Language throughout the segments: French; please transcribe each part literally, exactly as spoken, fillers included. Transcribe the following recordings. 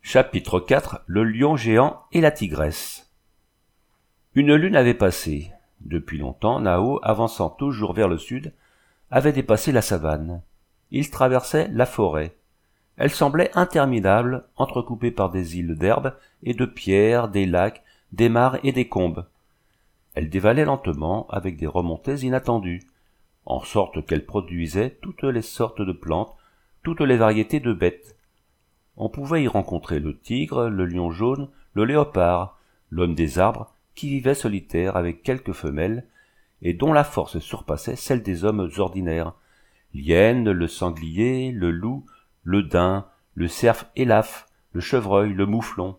Chapitre quatre. Le lion géant et la tigresse. Une lune avait passé. Depuis longtemps, Nao, avançant toujours vers le sud, avait dépassé la savane. Il traversait la forêt. Elle semblait interminable, entrecoupée par des îles d'herbes et de pierres, des lacs, des mares et des combes. Elle dévalait lentement, avec des remontées inattendues, en sorte qu'elle produisait toutes les sortes de plantes, toutes les variétés de bêtes. On pouvait y rencontrer le tigre, le lion jaune, le léopard, l'homme des arbres, qui vivait solitaire avec quelques femelles, et dont la force surpassait celle des hommes ordinaires, l'hyène, le sanglier, le loup, le daim, le cerf et l'âf, le chevreuil, le mouflon.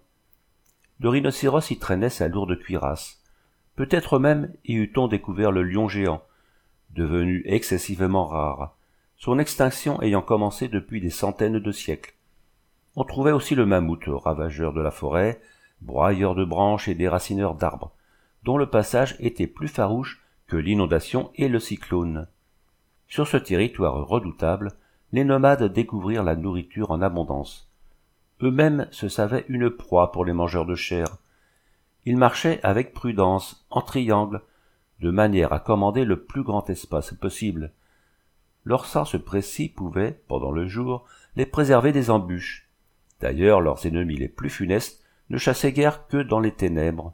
Le rhinocéros y traînait sa lourde cuirasse. Peut-être même y eût-on découvert le lion géant, devenu excessivement rare, son extinction ayant commencé depuis des centaines de siècles. On trouvait aussi le mammouth, ravageur de la forêt, broyeur de branches et déracineur d'arbres, dont le passage était plus farouche que l'inondation et le cyclone. Sur ce territoire redoutable, les nomades découvrirent la nourriture en abondance. Eux-mêmes se savaient une proie pour les mangeurs de chair. Ils marchaient avec prudence, en triangle, de manière à commander le plus grand espace possible. Leur sens précis pouvait, pendant le jour, les préserver des embûches. D'ailleurs, leurs ennemis les plus funestes ne chassaient guère que dans les ténèbres.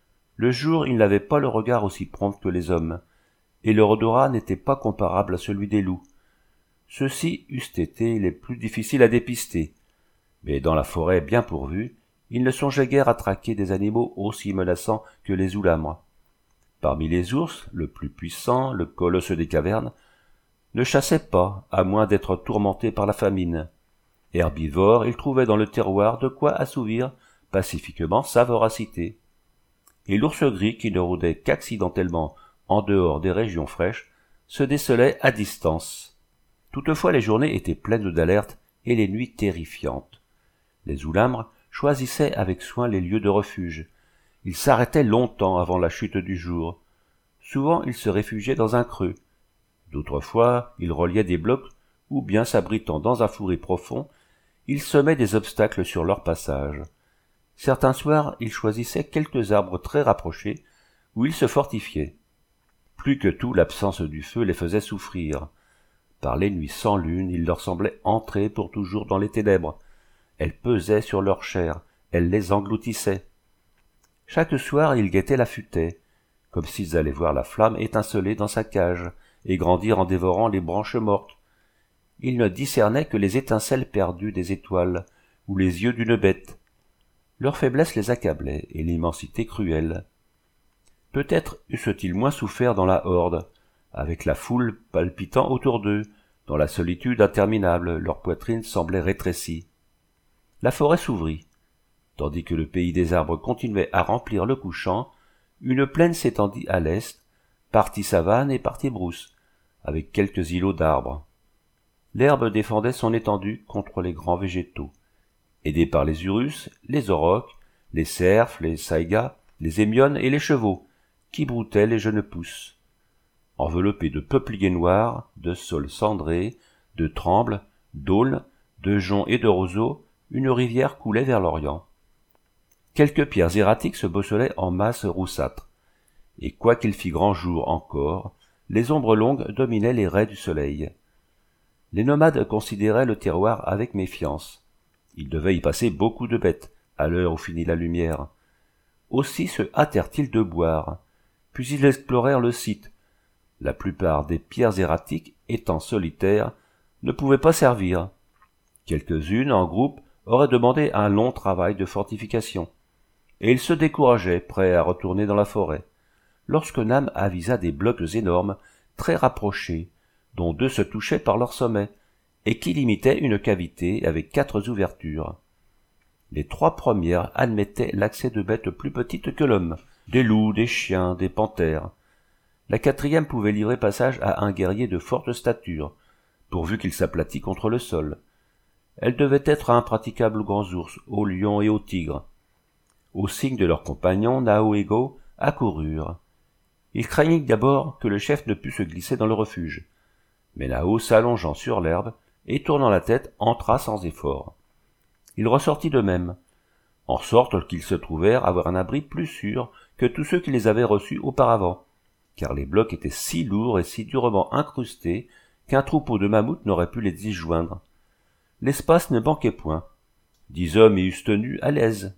Le jour, ils n'avaient pas le regard aussi prompt que les hommes, et leur odorat n'était pas comparable à celui des loups. Ceux-ci eussent été les plus difficiles à dépister, mais dans la forêt bien pourvue, ils ne songeaient guère à traquer des animaux aussi menaçants que les oulamres. Parmi les ours, le plus puissant, le colosse des cavernes, ne chassait pas, à moins d'être tourmenté par la famine. Herbivore, il trouvait dans le terroir de quoi assouvir pacifiquement sa voracité. Et l'ours gris, qui ne rôdait qu'accidentellement en dehors des régions fraîches, se décelait à distance. Toutefois, les journées étaient pleines d'alertes et les nuits terrifiantes. Les oulamres choisissaient avec soin les lieux de refuge. Ils s'arrêtaient longtemps avant la chute du jour. Souvent, ils se réfugiaient dans un creux. D'autres fois, ils reliaient des blocs ou bien s'abritant dans un fourré profond, ils semaient des obstacles sur leur passage. Certains soirs, ils choisissaient quelques arbres très rapprochés, où ils se fortifiaient. Plus que tout, l'absence du feu les faisait souffrir. Par les nuits sans lune, il leur semblait entrer pour toujours dans les ténèbres. Elles pesaient sur leur chair, elles les engloutissaient. Chaque soir, ils guettaient la futaie, comme s'ils allaient voir la flamme étinceler dans sa cage, et grandir en dévorant les branches mortes. Ils ne discernaient que les étincelles perdues des étoiles, ou les yeux d'une bête. Leur faiblesse les accablait, et l'immensité cruelle. Peut-être eussent-ils moins souffert dans la horde, avec la foule palpitant autour d'eux, dans la solitude interminable, leur poitrine semblait rétrécie. La forêt s'ouvrit. Tandis que le pays des arbres continuait à remplir le couchant, une plaine s'étendit à l'est, partie savane et partie brousse, avec quelques îlots d'arbres. L'herbe défendait son étendue contre les grands végétaux. Aidés par les urus, les aurochs, les cerfs, les saïgas, les hémiones et les chevaux, qui broutaient les jeunes pousses. Enveloppés de peupliers noirs, de saules cendrés, de trembles, d'aulnes, de joncs et de roseaux, une rivière coulait vers l'orient. Quelques pierres erratiques se bosselaient en masses roussâtres, et quoiqu'il fît grand jour encore, les ombres longues dominaient les raies du soleil. Les nomades considéraient le terroir avec méfiance. Il devait y passer beaucoup de bêtes, à l'heure où finit la lumière. Aussi se hâtèrent-ils de boire, puis ils explorèrent le site. La plupart des pierres erratiques, étant solitaires, ne pouvaient pas servir. Quelques-unes, en groupe, auraient demandé un long travail de fortification, et ils se décourageaient, prêts à retourner dans la forêt, lorsque Nam avisa des blocs énormes, très rapprochés, dont deux se touchaient par leur sommet, et qui limitaient une cavité avec quatre ouvertures. Les trois premières admettaient l'accès de bêtes plus petites que l'homme, des loups, des chiens, des panthères. La quatrième pouvait livrer passage à un guerrier de forte stature, pourvu qu'il s'aplatît contre le sol. Elle devait être impraticable aux grands ours, aux lions et aux tigres. Au signe de leurs compagnons, Nao et Go accoururent. Ils craignaient d'abord que le chef ne pût se glisser dans le refuge. Mais Nao, s'allongeant sur l'herbe et tournant la tête, entra sans effort. il ressortit de même, en sorte qu'ils se trouvèrent avoir un abri plus sûr que tous ceux qui les avaient reçus auparavant, car les blocs étaient si lourds et si durement incrustés qu'un troupeau de mammouths n'aurait pu les disjoindre. L'espace ne manquait point. Dix hommes y eussent tenu à l'aise.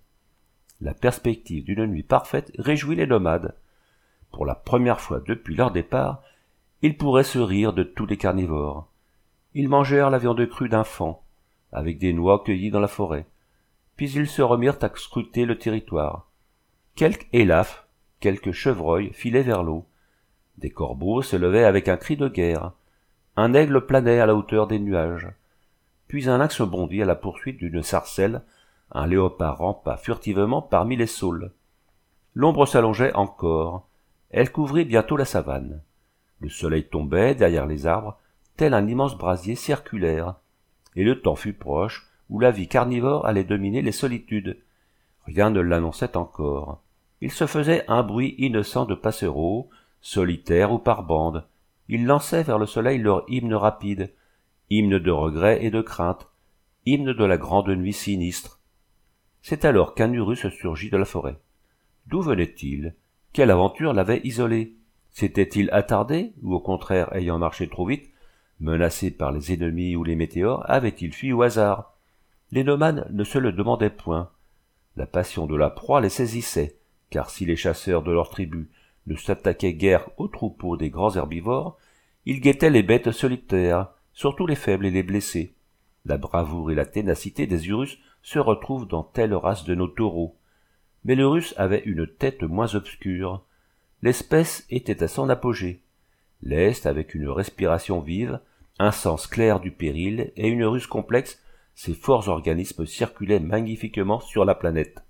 La perspective d'une nuit parfaite réjouit les nomades. Pour la première fois depuis leur départ, ils pourraient se rire de tous les carnivores. Ils mangèrent la viande crue d'un faon, avec des noix cueillies dans la forêt. Puis ils se remirent à scruter le territoire. Quelques élafes, quelques chevreuils filaient vers l'eau. Des corbeaux se levaient avec un cri de guerre. Un aigle planait à la hauteur des nuages. Puis un lynx bondit à la poursuite d'une sarcelle, un léopard rampa furtivement parmi les saules. L'ombre s'allongeait encore. Elle couvrit bientôt la savane. Le soleil tombait derrière les arbres, tel un immense brasier circulaire, et le temps fut proche où la vie carnivore allait dominer les solitudes. Rien ne l'annonçait encore. Il se faisait un bruit innocent de passereaux, solitaires ou par bandes. Ils lançaient vers le soleil leur hymne rapide, hymne de regret et de crainte, hymne de la grande nuit sinistre. C'est alors qu'un urus surgit de la forêt. D'où venait-il? Quelle aventure l'avait isolé? S'était-il attardé, ou au contraire, ayant marché trop vite, menacé par les ennemis ou les météores, avait-il fui au hasard? Les nomades ne se le demandaient point. La passion de la proie les saisissait, car si les chasseurs de leur tribu ne s'attaquaient guère aux troupeaux des grands herbivores, ils guettaient les bêtes solitaires, surtout les faibles et les blessés. La bravoure et la ténacité des urus se retrouvent dans telle race de nos taureaux. Mais l'urus avait une tête moins obscure. L'espèce était à son apogée. Leste, avec une respiration vive, un sens clair du péril et une ruse complexe, ces forts organismes circulaient magnifiquement sur la planète.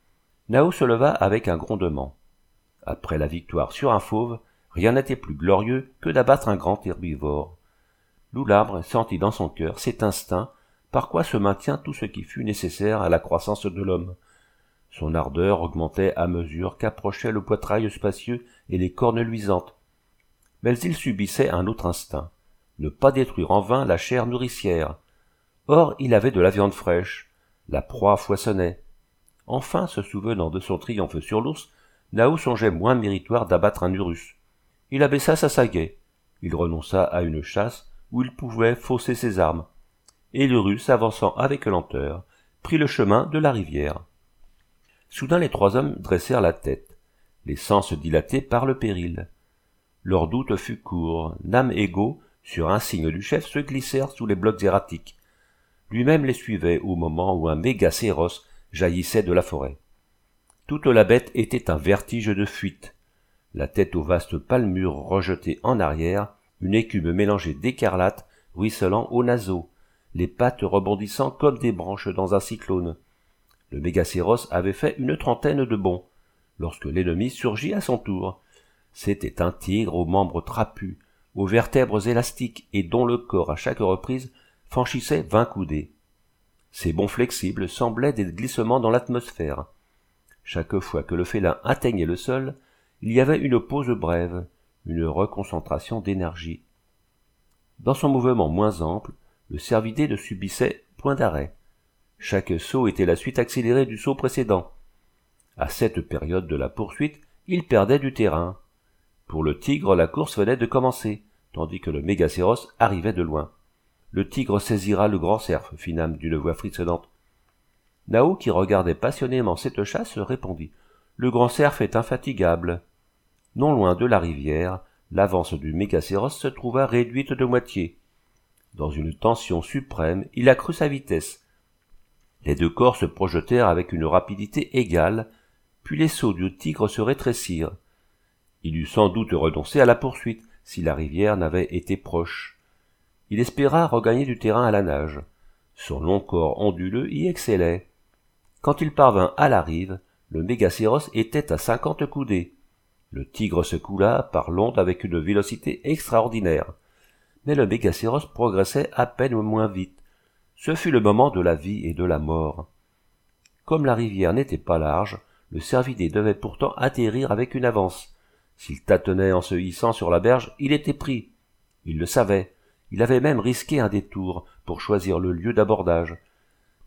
Nao se leva avec un grondement. Après la victoire sur un fauve, rien n'était plus glorieux que d'abattre un grand herbivore. Loularbre sentit dans son cœur cet instinct par quoi se maintient tout ce qui fut nécessaire à la croissance de l'homme. Son ardeur augmentait à mesure qu'approchaient le poitrail spacieux et les cornes luisantes. Mais il subissait un autre instinct, ne pas détruire en vain la chair nourricière. Or il avait de la viande fraîche, la proie foisonnait. Enfin, se souvenant de son triomphe sur l'ours, Nao songeait moins méritoire d'abattre un urus. Il abaissa sa sagaie, il renonça à une chasse où il pouvait fausser ses armes, et l'urus, avançant avec lenteur, prit le chemin de la rivière. Soudain les trois hommes dressèrent la tête, les sens dilatés par le péril. Leur doute fut court, n'âmes égaux, sur un signe du chef, se glissèrent sous les blocs erratiques. Lui-même les suivait au moment où un mégacéros jaillissait de la forêt. Toute la bête était un vertige de fuite. La tête aux vastes palmures rejetées en arrière, une écume mélangée d'écarlate ruisselant aux naseaux, les pattes rebondissant comme des branches dans un cyclone. Le mégacéros avait fait une trentaine de bonds, lorsque l'ennemi surgit à son tour. C'était un tigre aux membres trapus, aux vertèbres élastiques et dont le corps à chaque reprise franchissait vingt coudées. Ces bonds flexibles semblaient des glissements dans l'atmosphère. Chaque fois que le félin atteignait le sol, il y avait une pause brève, une reconcentration d'énergie. Dans son mouvement moins ample, le cervidé ne subissait point d'arrêt. Chaque saut était la suite accélérée du saut précédent. À cette période de la poursuite, il perdait du terrain. Pour le tigre, la course venait de commencer, tandis que le mégacéros arrivait de loin. Le tigre saisira le grand cerf, fit Nam d'une voix frissonnante. Nao, qui regardait passionnément cette chasse, répondit. Le grand cerf est infatigable. Non loin de la rivière, l'avance du mégacéros se trouva réduite de moitié. Dans une tension suprême, il accrut sa vitesse. Les deux corps se projetèrent avec une rapidité égale, puis les sauts du tigre se rétrécirent. Il eût sans doute renoncé à la poursuite, si la rivière n'avait été proche. Il espéra regagner du terrain à la nage. Son long corps onduleux y excellait. Quand il parvint à la rive, le mégacéros était à cinquante coudées. Le tigre se coula par l'onde avec une vélocité extraordinaire. Mais le mégacéros progressait à peine moins vite. Ce fut le moment de la vie et de la mort. Comme la rivière n'était pas large, le cervidé devait pourtant atterrir avec une avance. S'il tâtonnait en se hissant sur la berge, il était pris. Il le savait. Il avait même risqué un détour pour choisir le lieu d'abordage.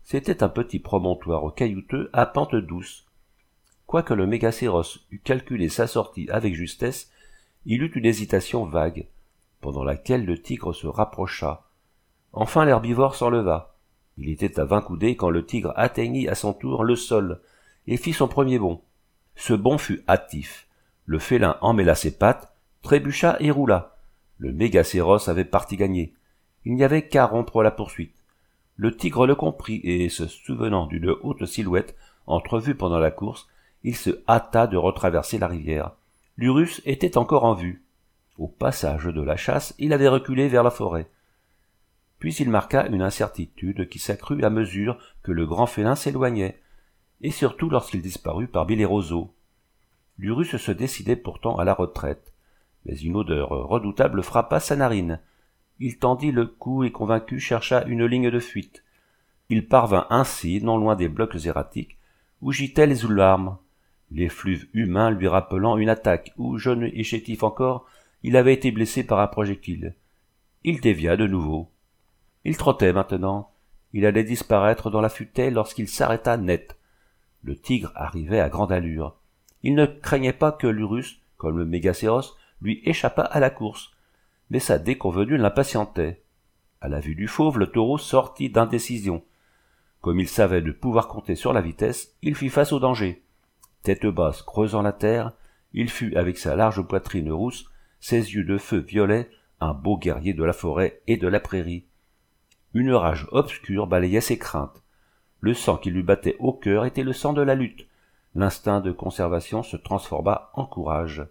C'était un petit promontoire caillouteux à pente douce. Quoique le mégacéros eût calculé sa sortie avec justesse, il eut une hésitation vague, pendant laquelle le tigre se rapprocha. Enfin l'herbivore s'enleva. Il était à vingt coudées quand le tigre atteignit à son tour le sol, et fit son premier bond. Ce bond fut hâtif. Le félin emmêla ses pattes, trébucha et roula. Le mégacéros avait partie gagnée. Il n'y avait qu'à rompre la poursuite. Le tigre le comprit, et se souvenant d'une haute silhouette entrevue pendant la course, il se hâta de retraverser la rivière. L'Urus était encore en vue. Au passage de la chasse, il avait reculé vers la forêt. Puis il marqua une incertitude qui s'accrut à mesure que le grand félin s'éloignait, et surtout lorsqu'il disparut parmi les roseaux. L'Urus se décidait pourtant à la retraite, mais une odeur redoutable frappa sa narine. Il tendit le cou et convaincu chercha une ligne de fuite. Il parvint ainsi non loin des blocs erratiques où gîtaient les oularmes, l'effluve humain lui rappelant une attaque où, jeune et chétif encore, il avait été blessé par un projectile. Il dévia de nouveau. Il trottait maintenant. Il allait disparaître dans la futaie lorsqu'il s'arrêta net. Le tigre arrivait à grande allure. Il ne craignait pas que l'Urus, comme le mégacéros, lui échappât à la course, mais sa déconvenue l'impatientait. À la vue du fauve, le taureau sortit d'indécision. Comme il savait de pouvoir compter sur la vitesse, il fit face au danger. Tête basse, creusant la terre, il fut, avec sa large poitrine rousse, ses yeux de feu violets, un beau guerrier de la forêt et de la prairie. Une rage obscure balayait ses craintes. Le sang qui lui battait au cœur était le sang de la lutte. L'instinct de conservation se transforma en courage.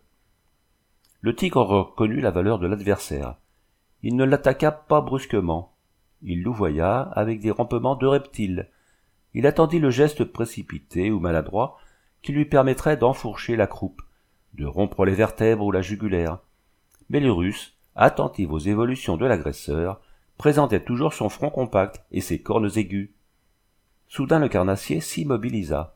Le tigre reconnut la valeur de l'adversaire. Il ne l'attaqua pas brusquement. Il louvoya avec des rompements de reptile. Il attendit le geste précipité ou maladroit qui lui permettrait d'enfourcher la croupe, de rompre les vertèbres ou la jugulaire. Mais l'Urus, attentif aux évolutions de l'agresseur, présentait toujours son front compact et ses cornes aiguës. Soudain le carnassier s'immobilisa.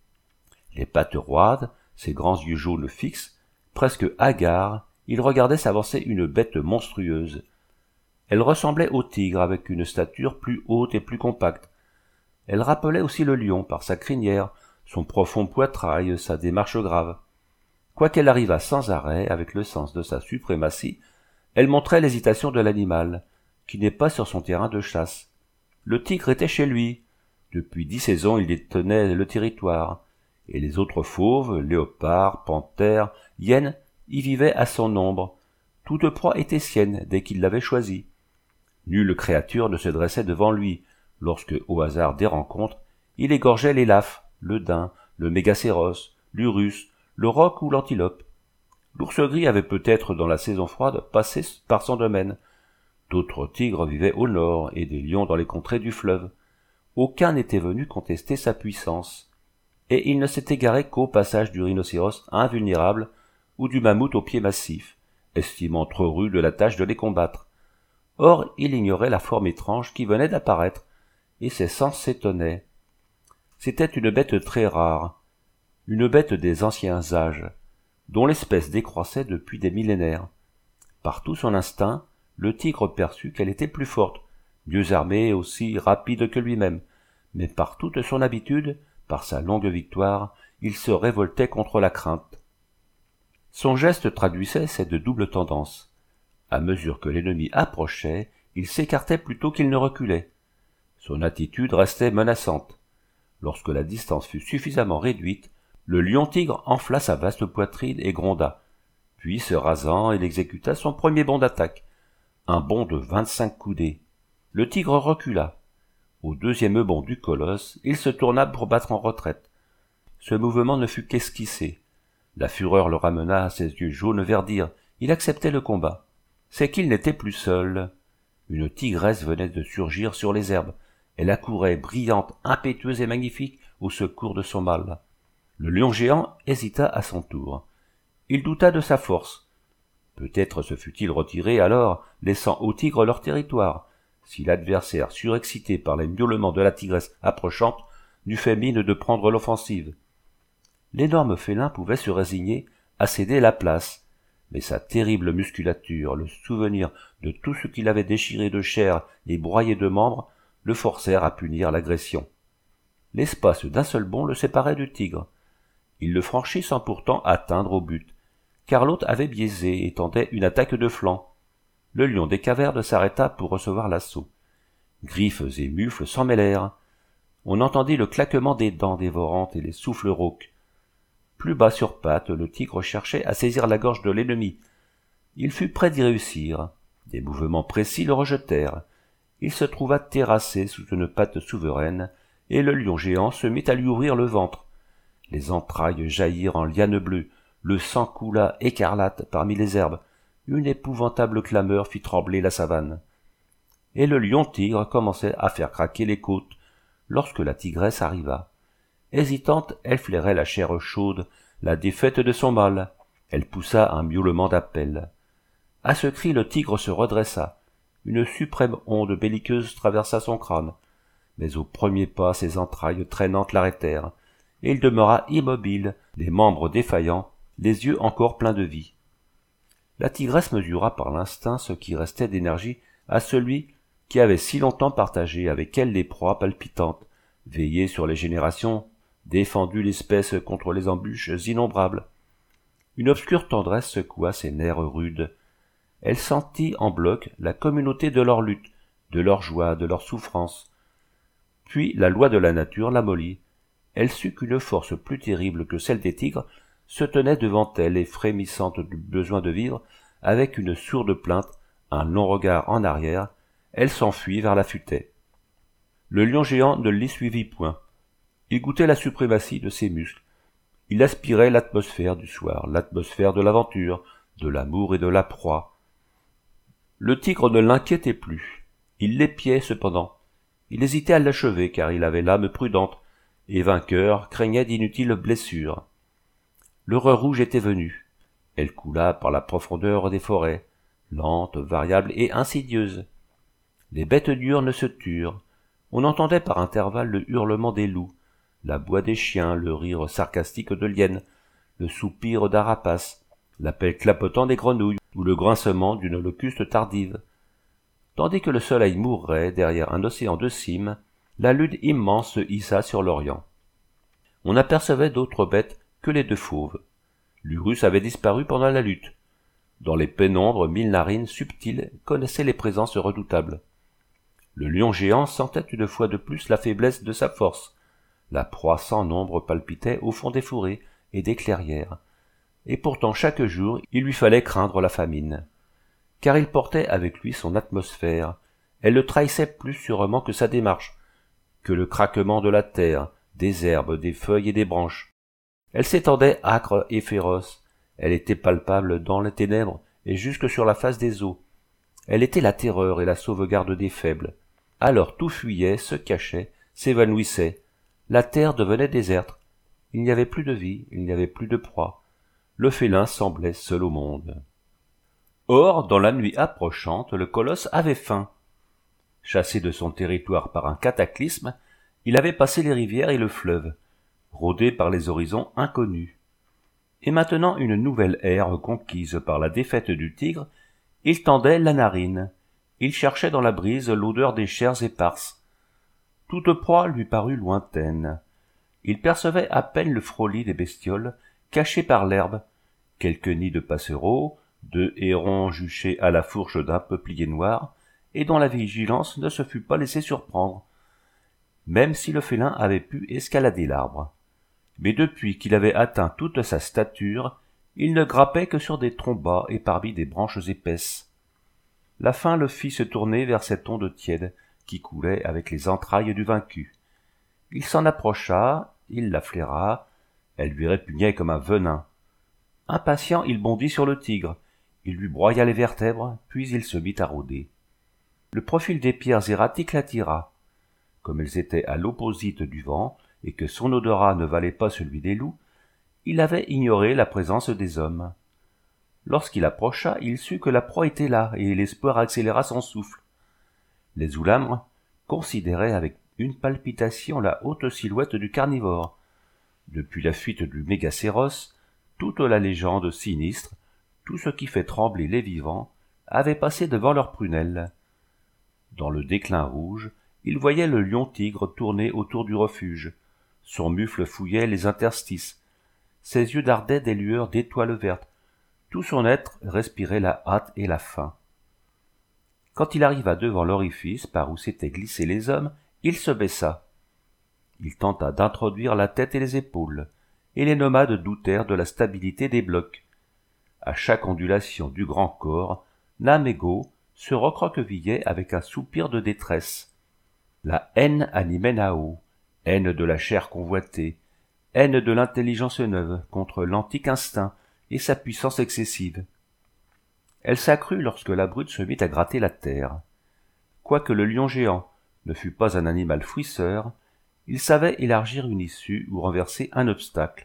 Les pattes roides, ses grands yeux jaunes fixes, presque hagards, il regardait s'avancer une bête monstrueuse. Elle ressemblait au tigre avec une stature plus haute et plus compacte. Elle rappelait aussi le lion par sa crinière, son profond poitrail, sa démarche grave. Quoiqu'elle arrivât sans arrêt avec le sens de sa suprématie, elle montrait l'hésitation de l'animal, qui n'est pas sur son terrain de chasse. Le tigre était chez lui. Depuis dix saisons, il détenait le territoire, et les autres fauves, léopards, panthères, hyènes, y vivaient à son ombre. Toute proie était sienne dès qu'il l'avait choisie. Nulle créature ne se dressait devant lui, lorsque, au hasard des rencontres, il égorgeait l'élaphe, le daim, le mégacéros, l'urus, le roc ou l'antilope. L'ours gris avait peut-être, dans la saison froide, passé par son domaine. D'autres tigres vivaient au nord, et des lions dans les contrées du fleuve. Aucun n'était venu contester sa puissance. Et il ne s'était égaré qu'au passage du rhinocéros invulnérable ou du mammouth aux pieds massifs, estimant trop rude la tâche de les combattre. Or, il ignorait la forme étrange qui venait d'apparaître, et ses sens s'étonnaient. C'était une bête très rare, une bête des anciens âges, dont l'espèce décroissait depuis des millénaires. Par tout son instinct, le tigre perçut qu'elle était plus forte, mieux armée et aussi rapide que lui-même, mais par toute son habitude, par sa longue victoire, il se révoltait contre la crainte. Son geste traduisait cette double tendance. À mesure que l'ennemi approchait, il s'écartait plutôt qu'il ne reculait. Son attitude restait menaçante. Lorsque la distance fut suffisamment réduite, le lion-tigre enfla sa vaste poitrine et gronda. Puis, se rasant, il exécuta son premier bond d'attaque, un bond de vingt-cinq coudées. Le tigre recula. Au deuxième bond du colosse, il se tourna pour battre en retraite. Ce mouvement ne fut qu'esquissé. La fureur le ramena à ses yeux jaunes verdirent. Il acceptait le combat. C'est qu'il n'était plus seul. Une tigresse venait de surgir sur les herbes. Elle accourait, brillante, impétueuse et magnifique, au secours de son mâle. Le lion géant hésita à son tour. Il douta de sa force. Peut-être se fût-il retiré alors, laissant aux tigres leur territoire, si l'adversaire, surexcité par les miaulements de la tigresse approchante, n'eût fait mine de prendre l'offensive. L'énorme félin pouvait se résigner à céder la place, mais sa terrible musculature, le souvenir de tout ce qu'il avait déchiré de chair et broyé de membres, le forcèrent à punir l'agression. L'espace d'un seul bond le séparait du tigre. Il le franchit sans pourtant atteindre au but, car l'autre avait biaisé et tentait une attaque de flanc. Le lion des cavernes s'arrêta pour recevoir l'assaut. Griffes et mufles s'en mêlèrent. On entendit le claquement des dents dévorantes et les souffles rauques. Plus bas sur pattes, le tigre cherchait à saisir la gorge de l'ennemi. Il fut près d'y réussir. Des mouvements précis le rejetèrent. Il se trouva terrassé sous une patte souveraine, et le lion géant se mit à lui ouvrir le ventre. Les entrailles jaillirent en lianes bleues, le sang coula écarlate parmi les herbes, une épouvantable clameur fit trembler la savane. Et le lion-tigre commençait à faire craquer les côtes, lorsque la tigresse arriva. Hésitante, elle flairait la chair chaude, la défaite de son mâle. Elle poussa un miaulement d'appel. À ce cri, le tigre se redressa. Une suprême onde belliqueuse traversa son crâne. Mais au premier pas, ses entrailles traînantes l'arrêtèrent, et il demeura immobile, les membres défaillants, les yeux encore pleins de vie. La tigresse mesura par l'instinct ce qui restait d'énergie à celui qui avait si longtemps partagé avec elle les proies palpitantes, veillé sur les générations, défendu l'espèce contre les embûches innombrables. Une obscure tendresse secoua ses nerfs rudes. Elle sentit en bloc la communauté de leur lutte, de leur joie, de leur souffrance. Puis la loi de la nature l'amollit. Elle sut qu'une force plus terrible que celle des tigres se tenait devant elle et frémissante du besoin de vivre, avec une sourde plainte, un long regard en arrière, elle s'enfuit vers la futaie. Le lion géant ne l'y suivit point. Il goûtait la suprématie de ses muscles. Il aspirait l'atmosphère du soir, l'atmosphère de l'aventure, de l'amour et de la proie. Le tigre ne l'inquiétait plus. Il l'épiait cependant. Il hésitait à l'achever car il avait l'âme prudente, et vainqueur craignait d'inutiles blessures. L'horreur rouge était venue. Elle coula par la profondeur des forêts, lente, variable et insidieuse. Les bêtes diurnes se turent. On entendait par intervalles le hurlement des loups, l'about des chiens, le rire sarcastique de l'hyène, le soupir d'un rapace, l'appel clapotant des grenouilles ou le grincement d'une locuste tardive. Tandis que le soleil mourait derrière un océan de cimes, la lune immense se hissa sur l'Orient. On n'apercevait d'autres bêtes que les deux fauves. L'Urus avait disparu pendant la lutte. Dans les pénombres, mille narines subtiles connaissaient les présences redoutables. Le lion géant sentait une fois de plus la faiblesse de sa force. La proie sans nombre palpitait au fond des forêts et des clairières. Et pourtant chaque jour il lui fallait craindre la famine. Car il portait avec lui son atmosphère. Elle le trahissait plus sûrement que sa démarche, que le craquement de la terre, des herbes, des feuilles et des branches. Elle s'étendait âcre et féroce. Elle était palpable dans les ténèbres et jusque sur la face des eaux. Elle était la terreur et la sauvegarde des faibles. Alors tout fuyait, se cachait, s'évanouissait. La terre devenait déserte. Il n'y avait plus de vie, il n'y avait plus de proie. Le félin semblait seul au monde. Or, dans la nuit approchante, le colosse avait faim. Chassé de son territoire par un cataclysme, il avait passé les rivières et le fleuve, rôdé par les horizons inconnus. Et maintenant une nouvelle ère conquise par la défaite du tigre, il tendait la narine. Il cherchait dans la brise l'odeur des chairs éparses. Toute proie lui parut lointaine. Il percevait à peine le frôlis des bestioles, cachées par l'herbe, quelques nids de passereaux, deux hérons juchés à la fourche d'un peuplier noir, et dont la vigilance ne se fût pas laissée surprendre, même si le félin avait pu escalader l'arbre. Mais depuis qu'il avait atteint toute sa stature, il ne grappait que sur des troncs bas et parmi des branches épaisses. La faim le fit se tourner vers cette onde tiède qui coulait avec les entrailles du vaincu. Il s'en approcha, il la flaira, elle lui répugnait comme un venin. Impatient, il bondit sur le tigre, il lui broya les vertèbres, puis il se mit à rôder. Le profil des pierres erratiques l'attira. Comme elles étaient à l'opposite du vent, et que son odorat ne valait pas celui des loups, il avait ignoré la présence des hommes. Lorsqu'il approcha, il sut que la proie était là, et l'espoir accéléra son souffle. Les Oulamres considéraient avec une palpitation la haute silhouette du carnivore. Depuis la fuite du mégacéros, toute la légende sinistre, tout ce qui fait trembler les vivants, avait passé devant leurs prunelles. Dans le déclin rouge, il voyait le lion-tigre tourner autour du refuge. Son mufle fouillait les interstices. Ses yeux dardaient des lueurs d'étoiles vertes. Tout son être respirait la hâte et la faim. Quand il arriva devant l'orifice par où s'étaient glissés les hommes, il se baissa. Il tenta d'introduire la tête et les épaules, et les nomades doutèrent de la stabilité des blocs. À chaque ondulation du grand corps, Namego se recroquevillait avec un soupir de détresse. La haine animait Nao, haine de la chair convoitée, haine de l'intelligence neuve contre l'antique instinct et sa puissance excessive. Elle s'accrut lorsque la brute se mit à gratter la terre. Quoique le lion géant ne fût pas un animal fouisseur, il savait élargir une issue ou renverser un obstacle.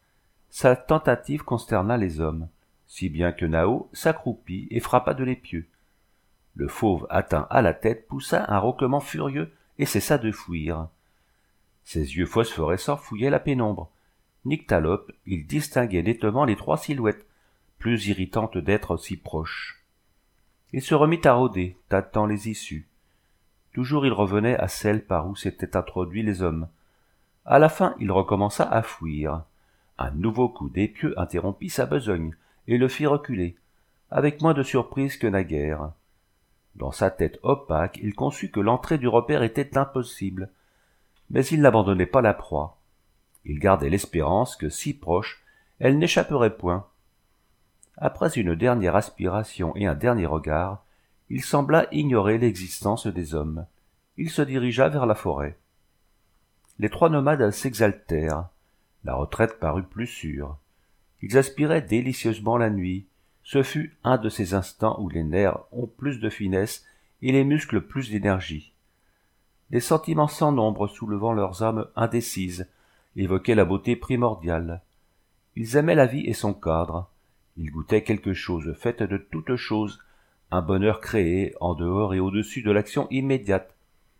Sa tentative consterna les hommes, si bien que Nao s'accroupit et frappa de l'épieu. Le fauve atteint à la tête poussa un roquement furieux et cessa de fuir. Ses yeux phosphorescents fouillaient la pénombre. Nyctalope, il distinguait nettement les trois silhouettes, plus irritantes d'être si proches. Il se remit à rôder, tâtant les issues. Toujours il revenait à celle par où s'étaient introduits les hommes. À la fin, il recommença à fuir. Un nouveau coup d'épieu interrompit sa besogne et le fit reculer, avec moins de surprise que naguère. Dans sa tête opaque, il conçut que l'entrée du repère était impossible, mais il n'abandonnait pas la proie. Il gardait l'espérance que, si proche, elle n'échapperait point. Après une dernière aspiration et un dernier regard, il sembla ignorer l'existence des hommes. Il se dirigea vers la forêt. Les trois nomades s'exaltèrent. La retraite parut plus sûre. Ils aspiraient délicieusement la nuit. Ce fut un de ces instants où les nerfs ont plus de finesse et les muscles plus d'énergie. Des sentiments sans nombre soulevant leurs âmes indécises évoquaient la beauté primordiale. Ils aimaient la vie et son cadre. Ils goûtaient quelque chose faite de toutes choses, un bonheur créé en dehors et au-dessus de l'action immédiate.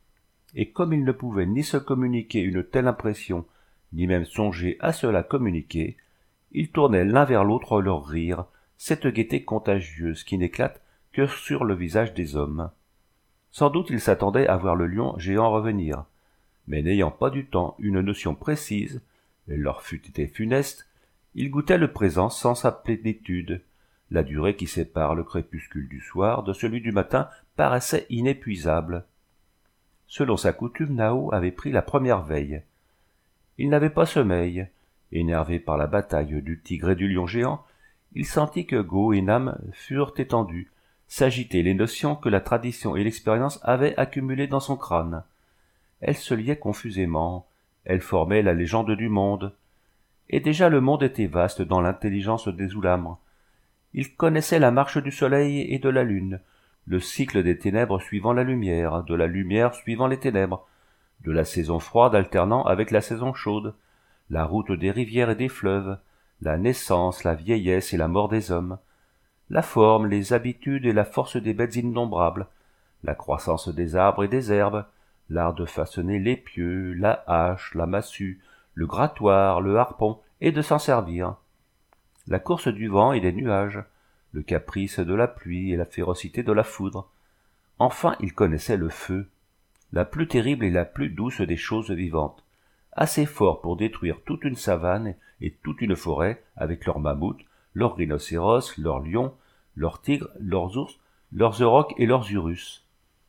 Et comme ils ne pouvaient ni se communiquer une telle impression, ni même songer à se la communiquer, ils tournaient l'un vers l'autre leur rire, cette gaieté contagieuse qui n'éclate que sur le visage des hommes. Sans doute ils s'attendaient à voir le lion géant revenir, mais n'ayant pas du temps une notion précise, et leur fut été funeste, ils goûtaient le présent sans sa plénitude. La durée qui sépare le crépuscule du soir de celui du matin paraissait inépuisable. Selon sa coutume, Nao avait pris la première veille. Il n'avait pas sommeil. Énervé par la bataille du tigre et du lion géant, il sentit que Go et Nam furent étendus, s'agitaient les notions que la tradition et l'expérience avaient accumulées dans son crâne. Elles se liaient confusément, elles formaient la légende du monde. Et déjà le monde était vaste dans l'intelligence des Oulamres. Il connaissait la marche du soleil et de la lune, le cycle des ténèbres suivant la lumière, de la lumière suivant les ténèbres, de la saison froide alternant avec la saison chaude, la route des rivières et des fleuves, la naissance, la vieillesse et la mort des hommes, la forme, les habitudes et la force des bêtes innombrables, la croissance des arbres et des herbes, l'art de façonner l'épieu, la hache, la massue, le grattoir, le harpon, et de s'en servir, la course du vent et des nuages, le caprice de la pluie et la férocité de la foudre. Enfin, il connaissait le feu, la plus terrible et la plus douce des choses vivantes, assez fort pour détruire toute une savane et toute une forêt avec leurs mammouths, leurs rhinocéros, leurs lions, leurs tigres, leurs ours, leurs aurochs et leurs urus.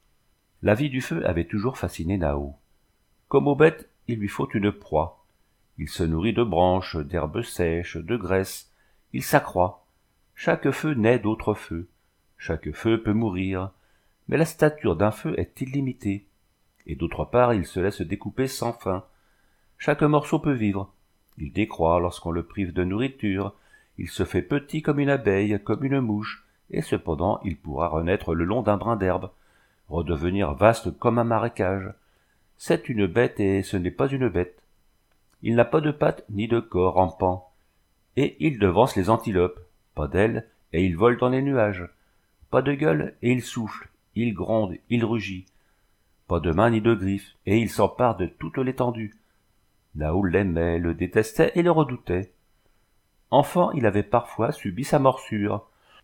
La vie du feu avait toujours fasciné Nao. Comme aux bêtes, il lui faut une proie. Il se nourrit de branches, d'herbes sèches, de graisse. Il s'accroît. Chaque feu naît d'autres feux. Chaque feu peut mourir. Mais la stature d'un feu est illimitée. Et d'autre part, il se laisse découper sans fin. Chaque morceau peut vivre. Il décroît lorsqu'on le prive de nourriture. Il se fait petit comme une abeille, comme une mouche, et cependant il pourra renaître le long d'un brin d'herbe, redevenir vaste comme un marécage. C'est une bête et ce n'est pas une bête. Il n'a pas de pattes ni de corps rampant. Et il devance les antilopes, pas d'ailes, et il vole dans les nuages. Pas de gueule, et il souffle, il gronde, il rugit. Pas de mains ni de griffes, et il s'empare de toute l'étendue. Nao l'aimait, le détestait et le redoutait. Enfant, il avait parfois subi sa morsure.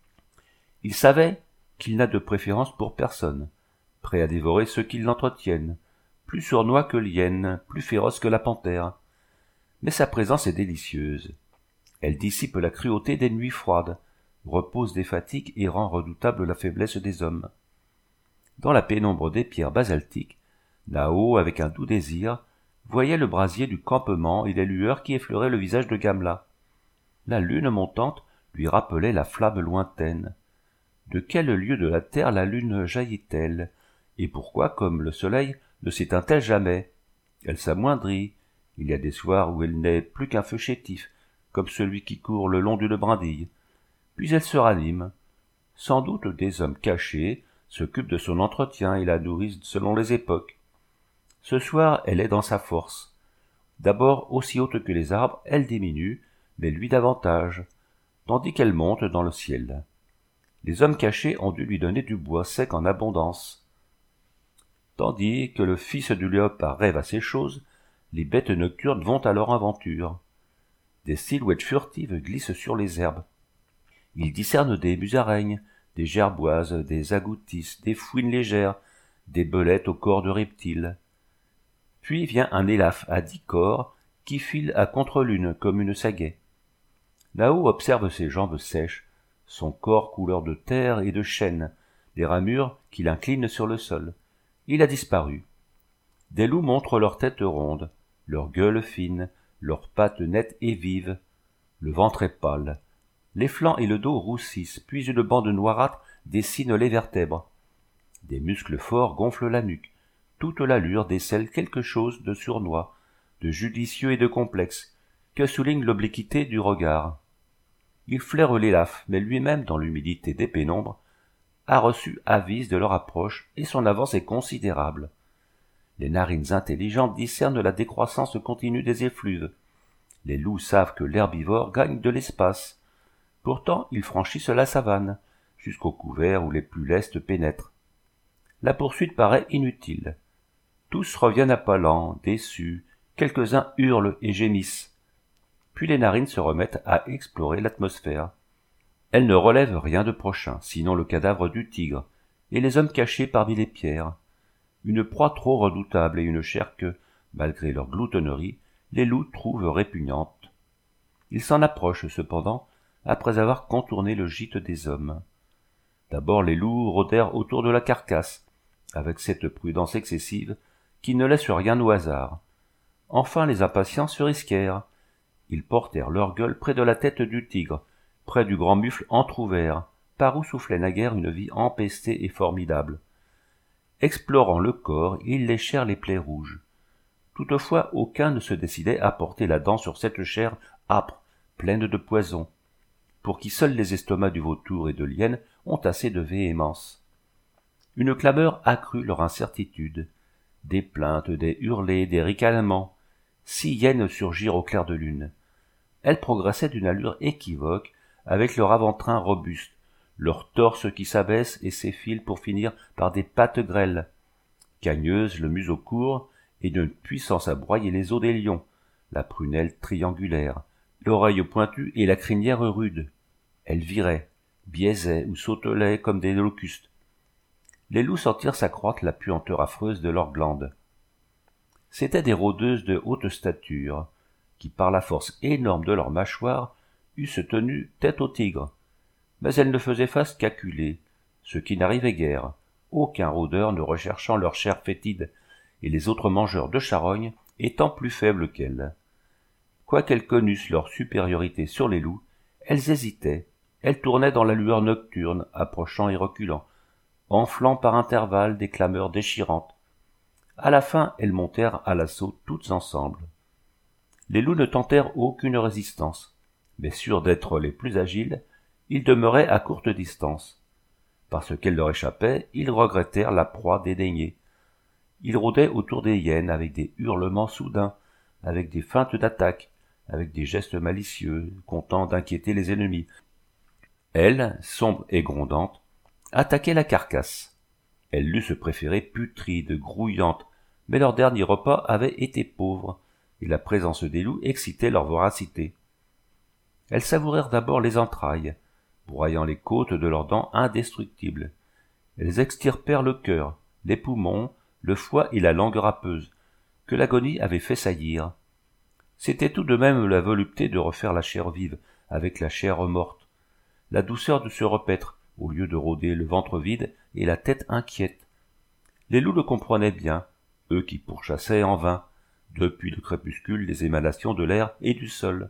Il savait qu'il n'a de préférence pour personne, prêt à dévorer ceux qui l'entretiennent, plus sournois que l'hyène, plus féroce que la panthère. Mais sa présence est délicieuse. Elle dissipe la cruauté des nuits froides, repose des fatigues et rend redoutable la faiblesse des hommes. Dans la pénombre des pierres basaltiques, Nao, avec un doux désir, voyait le brasier du campement et les lueurs qui effleuraient le visage de Gamla. La lune montante lui rappelait la flamme lointaine. De quel lieu de la terre la lune jaillit-elle, et pourquoi, comme le soleil, ne s'éteint-elle jamais? Elle s'amoindrit. Il y a des soirs où elle n'est plus qu'un feu chétif, comme celui qui court le long d'une brindille. Puis elle se ranime. Sans doute des hommes cachés s'occupent de son entretien et la nourrissent selon les époques. Ce soir, elle est dans sa force. D'abord aussi haute que les arbres, elle diminue, mais lui davantage, tandis qu'elle monte dans le ciel. Les hommes cachés ont dû lui donner du bois sec en abondance. Tandis que le fils du léopard rêve à ces choses, les bêtes nocturnes vont à leur aventure. Des silhouettes furtives glissent sur les herbes. Ils discernent des musaraignes, des gerboises, des agoutis, des fouines légères, des belettes au corps de reptiles. Puis vient un élaphe à dix corps qui file à contre-lune comme une sagaie. Nao observe ses jambes sèches, son corps couleur de terre et de chêne, des ramures qui l'inclinent sur le sol. Il a disparu. Des loups montrent leurs têtes rondes, leurs gueules fines, leurs pattes nettes et vives. Le ventre est pâle. Les flancs et le dos roussissent, puis une bande noirâtre dessine les vertèbres. Des muscles forts gonflent la nuque. Toute l'allure décèle quelque chose de sournois, de judicieux et de complexe, que souligne l'obliquité du regard. Il flaire l'élaphe, mais lui-même, dans l'humidité des pénombres, a reçu avis de leur approche, et son avance est considérable. Les narines intelligentes discernent la décroissance continue des effluves. Les loups savent que l'herbivore gagne de l'espace. Pourtant, ils franchissent la savane, jusqu'au couvert où les plus lestes pénètrent. La poursuite paraît inutile. Tous reviennent à pas lents, déçus, quelques-uns hurlent et gémissent. Puis les narines se remettent à explorer l'atmosphère. Elles ne relèvent rien de prochain, sinon le cadavre du tigre, et les hommes cachés parmi les pierres. Une proie trop redoutable et une chair que, malgré leur gloutonnerie, les loups trouvent répugnante. Ils s'en approchent cependant, après avoir contourné le gîte des hommes. D'abord les loups rôdèrent autour de la carcasse, avec cette prudence excessive qui ne laisse rien au hasard. Enfin les impatients se risquèrent. Ils portèrent leur gueule près de la tête du tigre, près du grand mufle entr'ouvert, par où soufflait naguère une vie empestée et formidable. Explorant le corps, ils léchèrent les plaies rouges. Toutefois, aucun ne se décidait à porter la dent sur cette chair âpre, pleine de poison, pour qui seuls les estomacs du vautour et de l'hyène ont assez de véhémence. Une clameur accrut leur incertitude. Des plaintes, des hurlées, des ricanements. Six hyènes surgirent au clair de lune. Elles progressaient d'une allure équivoque, avec leur avant-train robuste, leur torse qui s'abaisse et s'effile pour finir par des pattes grêles. Cagneuses, le museau court, et d'une puissance à broyer les os des lions, la prunelle triangulaire, l'oreille pointue et la crinière rude. Elles viraient, biaisaient ou sautelaient comme des locustes. Les loups sentirent s'accroître la puanteur affreuse de leurs glandes. C'étaient des rôdeuses de haute stature, qui, par la force énorme de leurs mâchoires, eussent tenu tête au tigre. Mais elles ne faisaient face qu'acculées, ce qui n'arrivait guère, aucun rôdeur ne recherchant leur chair fétide, et les autres mangeurs de charognes étant plus faibles qu'elles. Quoiqu'elles connussent leur supériorité sur les loups, elles hésitaient, elles tournaient dans la lueur nocturne, approchant et reculant, enflant par intervalles des clameurs déchirantes. À la fin, elles montèrent à l'assaut toutes ensemble. Les loups ne tentèrent aucune résistance, mais sûrs d'être les plus agiles, ils demeuraient à courte distance. Parce qu'elle leur échappait, ils regrettèrent la proie dédaignée. Ils rôdaient autour des hyènes avec des hurlements soudains, avec des feintes d'attaque, avec des gestes malicieux, content d'inquiéter les ennemis. Elles, sombres et grondantes, attaquaient la carcasse. Elles l'eussent préférée putride, grouillante, mais leur dernier repas avait été pauvre, et la présence des loups excitait leur voracité. Elles savourèrent d'abord les entrailles, broyant les côtes de leurs dents indestructibles. Elles extirpèrent le cœur, les poumons, le foie et la langue râpeuse, que l'agonie avait fait saillir. C'était tout de même la volupté de refaire la chair vive avec la chair morte, la douceur de se repaître, au lieu de rôder le ventre vide et la tête inquiète. Les loups le comprenaient bien, eux qui pourchassaient en vain, depuis le crépuscule, les émanations de l'air et du sol.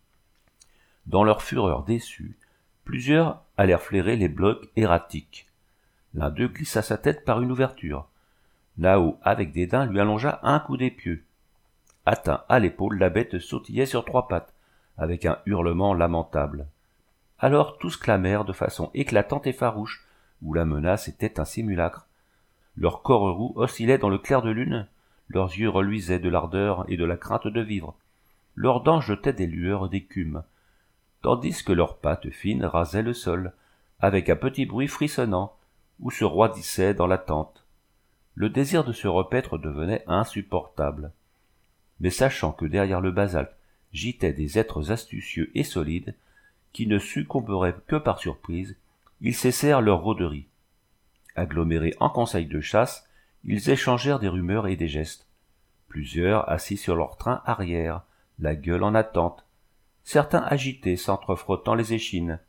Dans leur fureur déçue, plusieurs allèrent flairer les blocs erratiques. L'un d'eux glissa sa tête par une ouverture. Nao, avec dédain, lui allongea un coup d'épieu. Atteint à l'épaule, la bête sautillait sur trois pattes, avec un hurlement lamentable. Alors tous clamèrent de façon éclatante et farouche, où la menace était un simulacre. Leurs corps roux oscillaient dans le clair de lune, leurs yeux reluisaient de l'ardeur et de la crainte de vivre. Leurs dents jetaient des lueurs d'écume, tandis que leurs pattes fines rasaient le sol, avec un petit bruit frissonnant, ou se roidissaient dans la tente. Le désir de se repaître devenait insupportable. Mais sachant que derrière le basalte gîtaient des êtres astucieux et solides, qui ne succomberaient que par surprise, ils cessèrent leur rôderie. Agglomérés en conseil de chasse, ils échangèrent des rumeurs et des gestes. Plusieurs assis sur leur train arrière, la gueule en attente, certains agités s'entrefrottant les échines.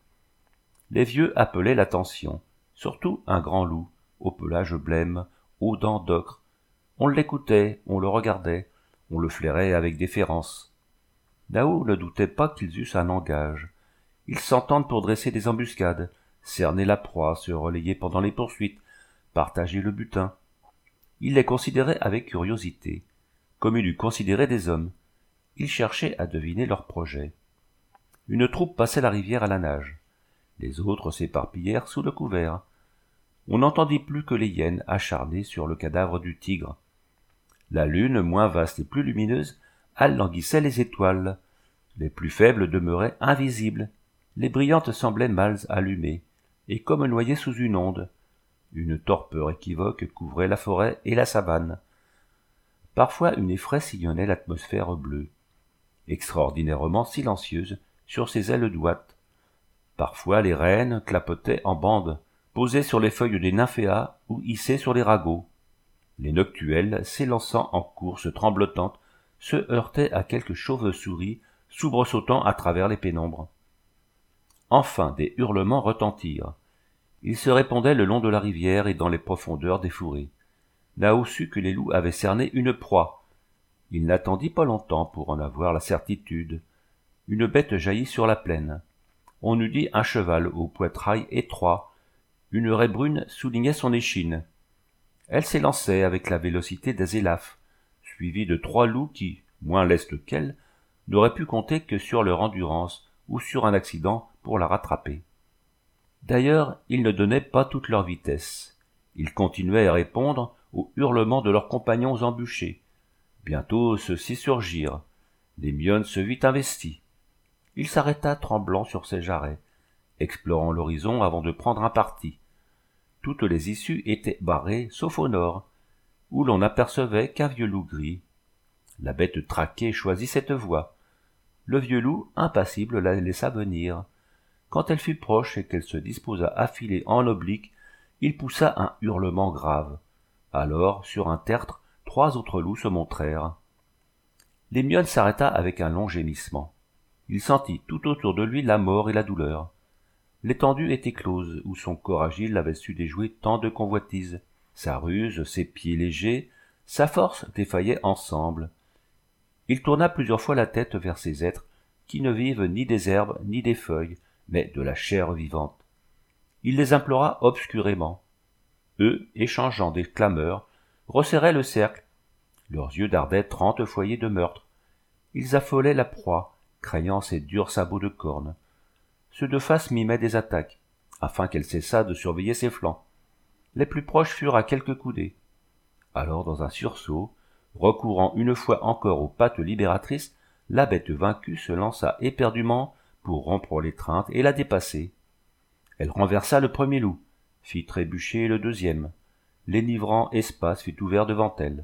Les vieux appelaient l'attention, surtout un grand loup, au pelage blême, aux dents d'ocre. On l'écoutait, on le regardait, on le flairait avec déférence. Nao ne doutait pas qu'ils eussent un langage. Ils s'entendent pour dresser des embuscades, cerner la proie, se relayer pendant les poursuites, partager le butin. Il les considérait avec curiosité, comme il eût considéré des hommes. Il cherchait à deviner leurs projets. Une troupe passait la rivière à la nage. Les autres s'éparpillèrent sous le couvert. On n'entendit plus que les hyènes acharnées sur le cadavre du tigre. La lune, moins vaste et plus lumineuse, alanguissait les étoiles. Les plus faibles demeuraient invisibles. Les brillantes semblaient mal allumées, et comme noyées sous une onde. Une torpeur équivoque couvrait la forêt et la savane. Parfois une effraie sillonnait l'atmosphère bleue, extraordinairement silencieuse sur ses ailes d'ouate. Parfois les rennes clapotaient en bande, posées sur les feuilles des nymphéas ou hissées sur les ragots. Les noctuelles, s'élançant en course tremblotante, se heurtaient à quelques chauves-souris soubresautant à travers les pénombres. Enfin des hurlements retentirent. Ils se répandaient le long de la rivière et dans les profondeurs des fourrés. Nao sut que les loups avaient cerné une proie. Il n'attendit pas longtemps pour en avoir la certitude. Une bête jaillit sur la plaine. On eût dit un cheval au poitrail étroit. Une raie brune soulignait son échine. Elle s'élançait avec la vélocité des élaphes, suivie de trois loups qui, moins lestes qu'elle, n'auraient pu compter que sur leur endurance ou sur un accident pour la rattraper. D'ailleurs, ils ne donnaient pas toute leur vitesse. Ils continuaient à répondre aux hurlements de leurs compagnons embûchés. Bientôt ceux-ci surgirent. L'Hémione se vit investi. Il s'arrêta tremblant sur ses jarrets, explorant l'horizon avant de prendre un parti. Toutes les issues étaient barrées, sauf au nord, où l'on n'apercevait qu'un vieux loup gris. La bête traquée choisit cette voie. Le vieux loup, impassible, la laissa venir. Quand elle fut proche et qu'elle se disposa à filer en oblique, il poussa un hurlement grave. Alors, sur un tertre, trois autres loups se montrèrent. L'Hémione s'arrêta avec un long gémissement. Il sentit tout autour de lui la mort et la douleur. L'étendue était close, où son corps agile avait su déjouer tant de convoitises. Sa ruse, ses pieds légers, sa force défaillaient ensemble. Il tourna plusieurs fois la tête vers ces êtres qui ne vivent ni des herbes ni des feuilles, mais de la chair vivante. Il les implora obscurément. Eux, échangeant des clameurs, resserraient le cercle. Leurs yeux dardaient trente foyers de meurtre. Ils affolaient la proie, craignant ses durs sabots de corne. Ceux de face mimaient des attaques, afin qu'elle cessât de surveiller ses flancs. Les plus proches furent à quelques coudées. Alors, dans un sursaut, recourant une fois encore aux pattes libératrices, la bête vaincue se lança éperdument pour rompre l'étreinte et la dépasser. Elle renversa le premier loup, fit trébucher le deuxième. L'énivrant espace fut ouvert devant elle.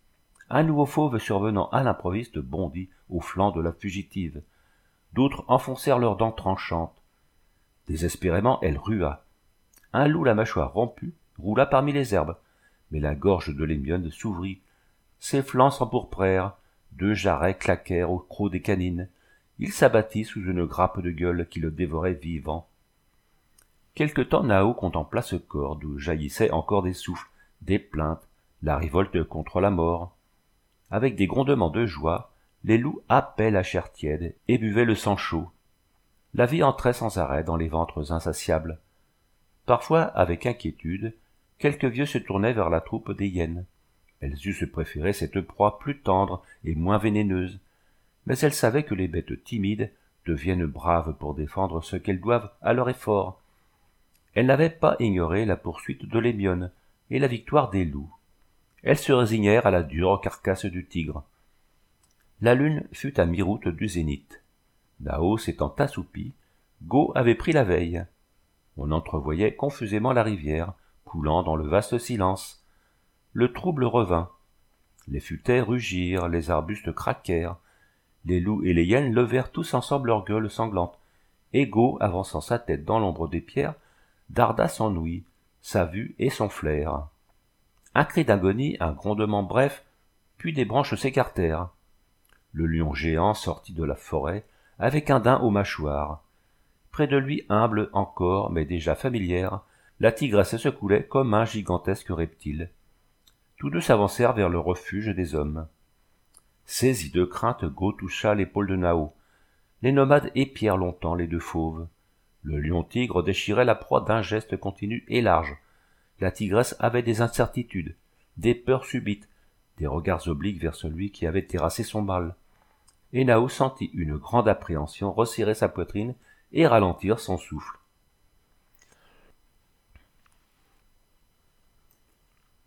Un nouveau fauve survenant à l'improviste bondit au flanc de la fugitive. D'autres enfoncèrent leurs dents tranchantes. Désespérément, elle rua. Un loup, la mâchoire rompue, roula parmi les herbes, mais la gorge de l'hémionne s'ouvrit, ses flancs s'empourprèrent, deux jarrets claquèrent au croc des canines, il s'abattit sous une grappe de gueule qui le dévorait vivant. Quelque temps Nao contempla ce corps d'où jaillissaient encore des souffles, des plaintes, la révolte contre la mort. Avec des grondements de joie, les loups happaient la chair tiède et buvaient le sang chaud. La vie entrait sans arrêt dans les ventres insatiables. Parfois, avec inquiétude, quelques vieux se tournaient vers la troupe des hyènes. Elles eussent préféré cette proie plus tendre et moins vénéneuse, mais elles savaient que les bêtes timides deviennent braves pour défendre ce qu'elles doivent à leur effort. Elles n'avaient pas ignoré la poursuite de l'hémionne et la victoire des loups. Elles se résignèrent à la dure carcasse du tigre. La lune fut à mi-route du zénith. Nao s'étant assoupi, Go avait pris la veille. On entrevoyait confusément la rivière, coulant dans le vaste silence. Le trouble revint. Les futaies rugirent, les arbustes craquèrent. Les loups et les hyènes levèrent tous ensemble leurs gueules sanglantes, et Go, avançant sa tête dans l'ombre des pierres, darda son ouïe, sa vue et son flair. Un cri d'agonie, un grondement bref, puis des branches s'écartèrent. Le lion géant sortit de la forêt avec un daim aux mâchoires. Près de lui, humble encore, mais déjà familière, la tigresse se coulait comme un gigantesque reptile. Tous deux s'avancèrent vers le refuge des hommes. Saisi de crainte, Go toucha l'épaule de Nao. Les nomades épièrent longtemps les deux fauves. Le lion-tigre déchirait la proie d'un geste continu et large. La tigresse avait des incertitudes, des peurs subites, des regards obliques vers celui qui avait terrassé son mâle. Et Nao sentit une grande appréhension resserrer sa poitrine et ralentir son souffle.